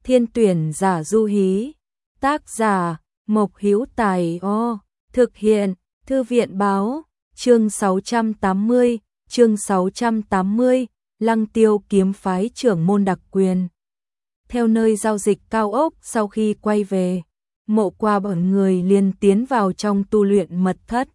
Thiên tuyển giả Du Hí. Tác giả Mộc Hữu Tài. Thực hiện Thư viện báo. Chương 680, chương 680, Lăng Tiêu kiếm phái trưởng môn đặc quyền. Theo nơi giao dịch cao ốc, sau khi quay về, Mộ Qua bọn người liền tiến vào trong tu luyện mật thất.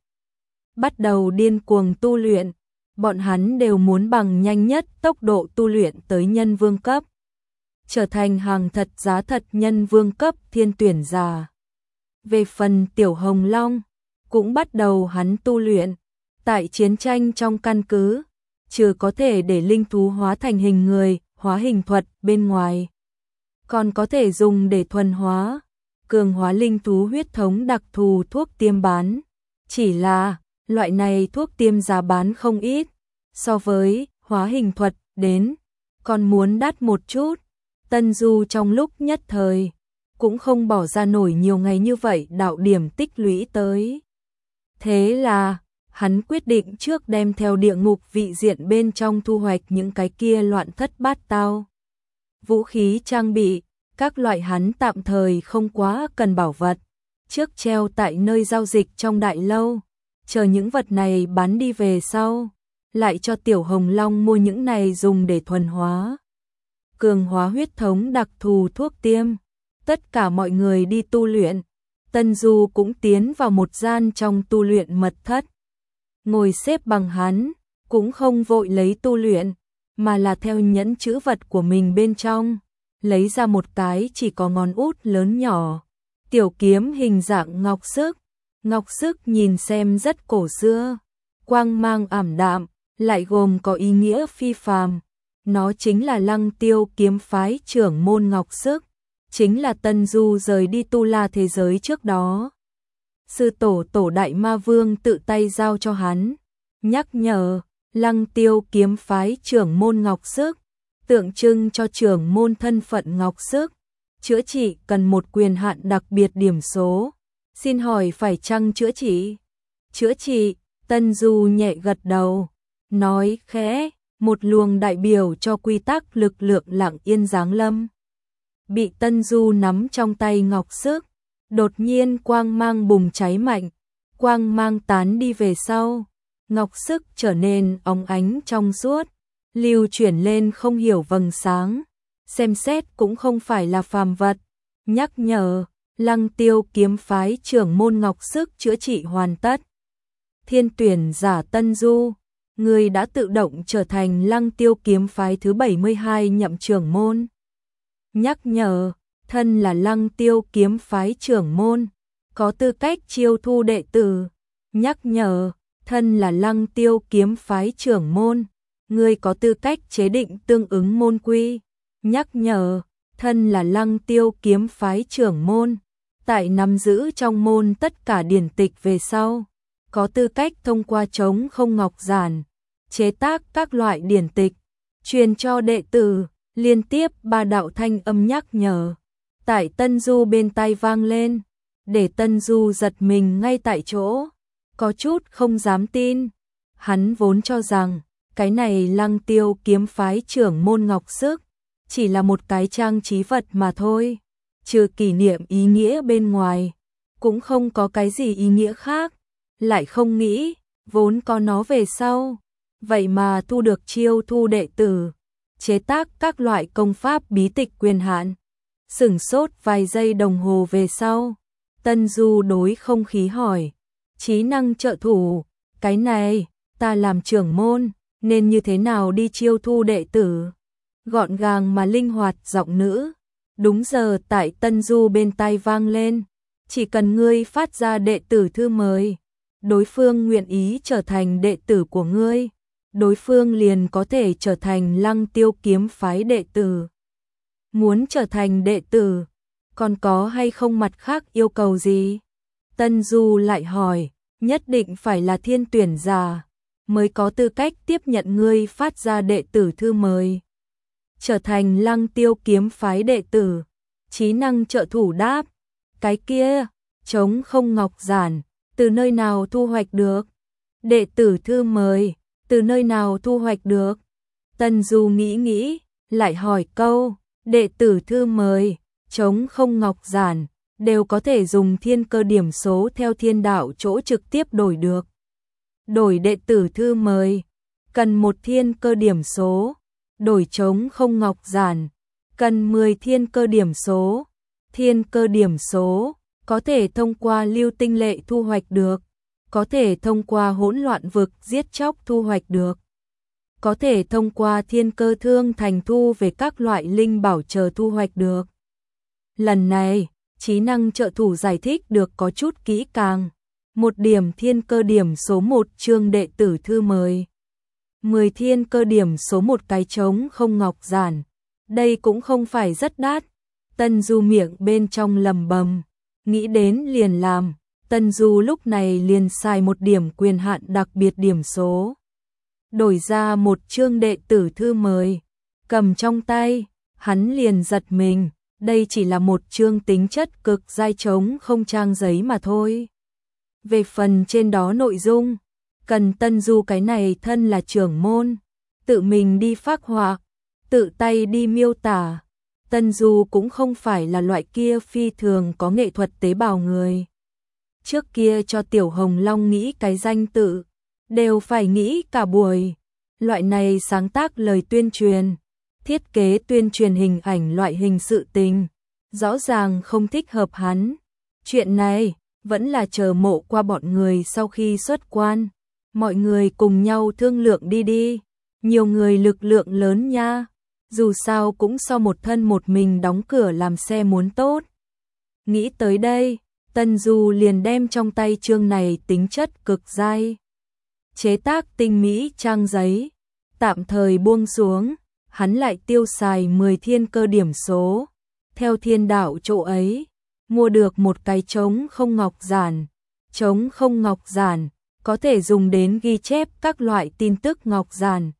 Bắt đầu điên cuồng tu luyện, bọn hắn đều muốn bằng nhanh nhất tốc độ tu luyện tới nhân vương cấp, trở thành hàng thật giá thật nhân vương cấp thiên tuyển giả. Về phần Tiểu Hồng Long, cũng bắt đầu hắn tu luyện. Tại chiến tranh trong căn cứ, trừ có thể để linh thú hóa thành hình người, hóa hình thuật bên ngoài, còn có thể dùng để thuần hóa, cường hóa linh thú huyết thống đặc thù thuốc tiêm bán. Chỉ là, loại này thuốc tiêm giá bán không ít, so với hóa hình thuật đến, còn muốn đắt một chút. Tân Du trong lúc nhất thời, cũng không bỏ ra nổi nhiều ngày như vậy đạo điểm tích lũy tới. Thế là, hắn quyết định trước đem theo địa ngục vị diện bên trong thu hoạch những cái kia loạn thất bát tao. Vũ khí trang bị, các loại hắn tạm thời không quá cần bảo vật, trước treo tại nơi giao dịch trong đại lâu, chờ những vật này bán đi về sau, lại cho Tiểu Hồng Long mua những này dùng để thuần hóa, cường hóa huyết thống đặc thù thuốc tiêm. Tất cả mọi người đi tu luyện, Tân Du cũng tiến vào một gian trong tu luyện mật thất. Ngồi xếp bằng hắn, cũng không vội lấy tu luyện, mà là theo nhẫn chữ vật của mình bên trong, lấy ra một cái chỉ có ngón út lớn nhỏ, tiểu kiếm hình dạng ngọc sức. Ngọc sức nhìn xem rất cổ xưa, quang mang ảm đạm, lại gồm có ý nghĩa phi phàm. Nó chính là Lăng Tiêu kiếm phái trưởng môn ngọc sức, chính là Tân Du rời đi Tu La thế giới trước đó, sư tổ đại ma vương tự tay giao cho hắn. Nhắc nhở, Lăng Tiêu kiếm phái trưởng môn ngọc sức, tượng trưng cho trưởng môn thân phận ngọc sức, chữa trị cần một quyền hạn đặc biệt điểm số. Xin hỏi phải chăng chữa trị? Chữa trị, Tân Du nhẹ gật đầu, nói khẽ, một luồng đại biểu cho quy tắc lực lượng lặng yên giáng lâm. Bị Tân Du nắm trong tay ngọc sức, đột nhiên quang mang bùng cháy mạnh, quang mang tán đi về sau, ngọc sức trở nên óng ánh trong suốt, lưu chuyển lên không hiểu vầng sáng, xem xét cũng không phải là phàm vật. Nhắc nhở, Lăng Tiêu kiếm phái trưởng môn ngọc sức chữa trị hoàn tất. Thiên tuyển giả Tân Du, người đã tự động trở thành Lăng Tiêu kiếm phái thứ 72 nhậm trưởng môn. Nhắc nhở, thân là Lăng Tiêu kiếm phái trưởng môn, có tư cách chiêu thu đệ tử. Nhắc nhở, thân là Lăng Tiêu kiếm phái trưởng môn, người có tư cách chế định tương ứng môn quy. Nhắc nhở, thân là Lăng Tiêu kiếm phái trưởng môn, tại nắm giữ trong môn tất cả điển tịch về sau, có tư cách thông qua trống không ngọc giản, chế tác các loại điển tịch, truyền cho đệ tử. Liên tiếp 3 đạo thanh âm nhắc nhở tại Tân Du bên tai vang lên, để Tân Du giật mình ngay tại chỗ, có chút không dám tin. Hắn vốn cho rằng cái này Lăng Tiêu kiếm phái trưởng môn ngọc sức chỉ là một cái trang trí vật mà thôi, trừ kỷ niệm ý nghĩa bên ngoài, cũng không có cái gì ý nghĩa khác. Lại không nghĩ, vốn có nó về sau, vậy mà thu được chiêu thu đệ tử, chế tác các loại công pháp bí tịch quyền hạn. Sửng sốt vài giây đồng hồ về sau, Tân Du đối không khí hỏi, trí năng trợ thủ, cái này, ta làm trưởng môn, nên như thế nào đi chiêu thu đệ tử? Gọn gàng mà linh hoạt giọng nữ, đúng giờ tại Tân Du bên tai vang lên, chỉ cần ngươi phát ra đệ tử thư mời, đối phương nguyện ý trở thành đệ tử của ngươi, đối phương liền có thể trở thành Lăng Tiêu kiếm phái đệ tử. Muốn trở thành đệ tử, còn có hay không mặt khác yêu cầu gì? Tân Du lại hỏi, nhất định phải là thiên tuyển giả mới có tư cách tiếp nhận ngươi phát ra đệ tử thư mời, trở thành Lăng Tiêu kiếm phái đệ tử. Trí năng trợ thủ đáp, cái kia, trống không ngọc giản, từ nơi nào thu hoạch được? Đệ tử thư mời, từ nơi nào thu hoạch được? Tân Du nghĩ, lại hỏi câu, Đệ tử thư mời, trống không ngọc giản, đều có thể dùng thiên cơ điểm số theo thiên đạo chỗ trực tiếp đổi được. Đổi đệ tử thư mời, cần 1 thiên cơ điểm số, đổi trống không ngọc giản, cần 10 thiên cơ điểm số. Thiên cơ điểm số có thể thông qua lưu tinh lệ thu hoạch được, có thể thông qua hỗn loạn vực giết chóc thu hoạch được, có thể thông qua thiên cơ thương thành thu về các loại linh bảo chờ thu hoạch được. Lần này, trí năng trợ thủ giải thích được có chút kỹ càng. 1 điểm thiên cơ điểm số 1 chương đệ tử thư mời. 10 thiên cơ điểm số 1 cái trống không ngọc giản. Đây cũng không phải rất đắt. Tân Du miệng bên trong lầm bầm, nghĩ đến liền làm. Tân Du lúc này liền xài 1 điểm quyền hạn đặc biệt điểm số, đổi ra 1 chương đệ tử thư mời. Cầm trong tay, hắn liền giật mình, đây chỉ là 1 chương tính chất cực giai trống không trang giấy mà thôi. Về phần trên đó nội dung, cần Tân Du cái này thân là trưởng môn, tự mình đi phác họa, tự tay đi miêu tả. Tân Du cũng không phải là loại kia phi thường có nghệ thuật tế bào người. Trước kia cho Tiểu Hồng Long nghĩ cái danh tự, đều phải nghĩ cả buổi. Loại này sáng tác lời tuyên truyền, thiết kế tuyên truyền hình ảnh loại hình sự tình, rõ ràng không thích hợp hắn. Chuyện này, vẫn là chờ mộ qua bọn người sau khi xuất quan. Mọi người cùng nhau thương lượng đi. Nhiều người lực lượng lớn nha. Dù sao cũng so một thân một mình đóng cửa làm xe muốn tốt. Nghĩ tới đây, Tân Du liền đem trong tay chương này tính chất cực giai, chế tác tinh mỹ trang giấy, tạm thời buông xuống, hắn lại tiêu xài 10 thiên cơ điểm số, theo thiên đạo chỗ ấy, mua được 1 cái trống không ngọc giản. Trống không ngọc giản, có thể dùng đến ghi chép các loại tin tức ngọc giản.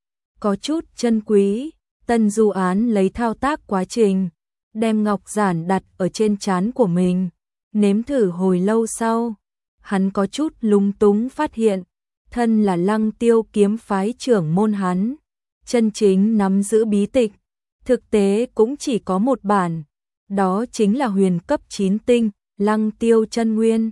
Có chút chân quý, Tân Du án lấy thao tác quá trình, đem ngọc giản đặt ở trên trán của mình, nếm thử hồi lâu sau, hắn có chút lúng túng phát hiện, thân là Lăng Tiêu kiếm phái trưởng môn hắn, chân chính nắm giữ bí tịch, thực tế cũng chỉ có 1 bản, đó chính là huyền cấp 9 tinh, Lăng Tiêu chân nguyên.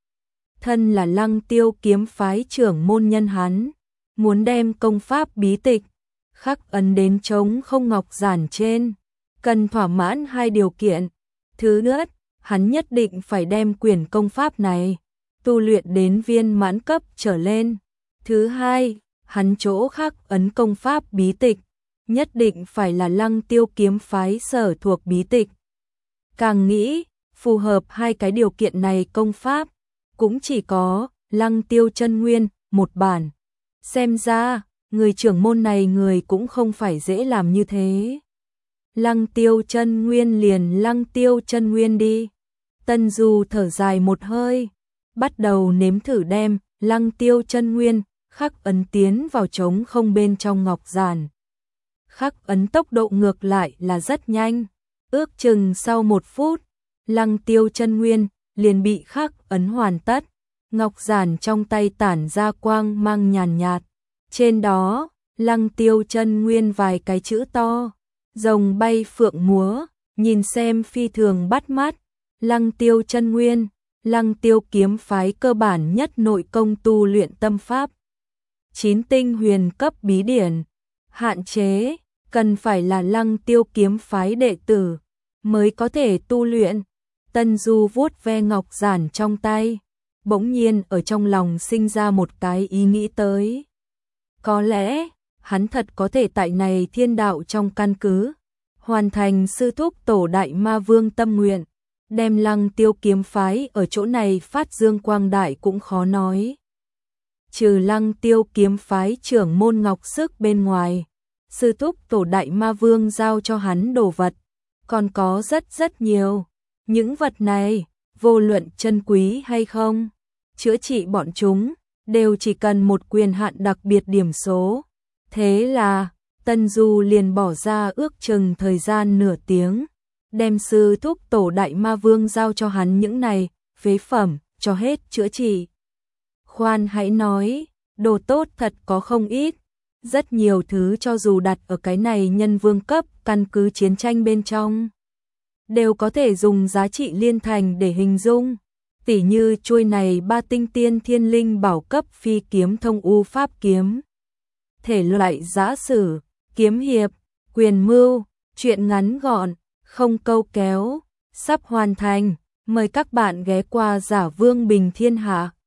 Thân là Lăng Tiêu kiếm phái trưởng môn nhân hắn, muốn đem công pháp bí tịch khắc ấn đến trống không ngọc giản trên, cần thỏa mãn 2 điều kiện. Thứ nhất, hắn nhất định phải đem quyển công pháp này tu luyện đến viên mãn cấp trở lên. Thứ hai, hắn chỗ khắc ấn công pháp bí tịch nhất định phải là Lăng Tiêu kiếm phái sở thuộc bí tịch. Càng nghĩ, phù hợp 2 cái điều kiện này công pháp, cũng chỉ có Lăng Tiêu chân nguyên 1 bản. Xem ra, người trưởng môn này người cũng không phải dễ làm như thế. Lăng Tiêu chân nguyên liền Lăng Tiêu chân nguyên đi. Tân Du thở dài một hơi, bắt đầu nếm thử đem Lăng Tiêu chân nguyên khắc ấn tiến vào trống không bên trong ngọc giản. Khắc ấn tốc độ ngược lại là rất nhanh, ước chừng sau 1 phút, Lăng Tiêu chân nguyên liền bị khắc ấn hoàn tất. Ngọc giản trong tay tản ra quang mang nhàn nhạt, trên đó Lăng Tiêu chân nguyên vài cái chữ to, rồng bay phượng múa, nhìn xem phi thường bắt mắt. Lăng Tiêu chân nguyên, Lăng Tiêu kiếm phái cơ bản nhất nội công tu luyện tâm pháp. 9 tinh huyền cấp bí điển, hạn chế, cần phải là Lăng Tiêu kiếm phái đệ tử mới có thể tu luyện. Tân Du vuốt ve ngọc giản trong tay, bỗng nhiên ở trong lòng sinh ra một cái ý nghĩ tới. Có lẽ, hắn thật có thể tại này thiên đạo trong căn cứ, hoàn thành sư thúc tổ đại ma vương tâm nguyện, đem Lăng Tiêu kiếm phái ở chỗ này phát dương quang đại cũng khó nói. Trừ Lăng Tiêu kiếm phái trưởng môn ngọc sức bên ngoài, sư thúc tổ đại ma vương giao cho hắn đồ vật, còn có rất nhiều. Những vật này, vô luận chân quý hay không, chữa trị bọn chúng, đều chỉ cần 1 quyền hạn đặc biệt điểm số. Thế là, Tân Du liền bỏ ra ước chừng thời gian nửa tiếng, đem sư thúc tổ đại ma vương giao cho hắn những này, phế phẩm, cho hết chữa trị. Khoan hãy nói, đồ tốt thật có không ít, Rất nhiều thứ cho dù đặt ở cái này nhân vương cấp căn cứ chiến tranh bên trong, đều có thể dùng giá trị liên thành để hình dung. Tỉ như chuôi này ba tinh tiên thiên linh bảo cấp phi kiếm thông u pháp kiếm. Thể loại giã sử, kiếm hiệp, quyền mưu, truyện ngắn gọn, không câu kéo, sắp hoàn thành. Mời các bạn ghé qua Giả Vương Bình Thiên Hạ.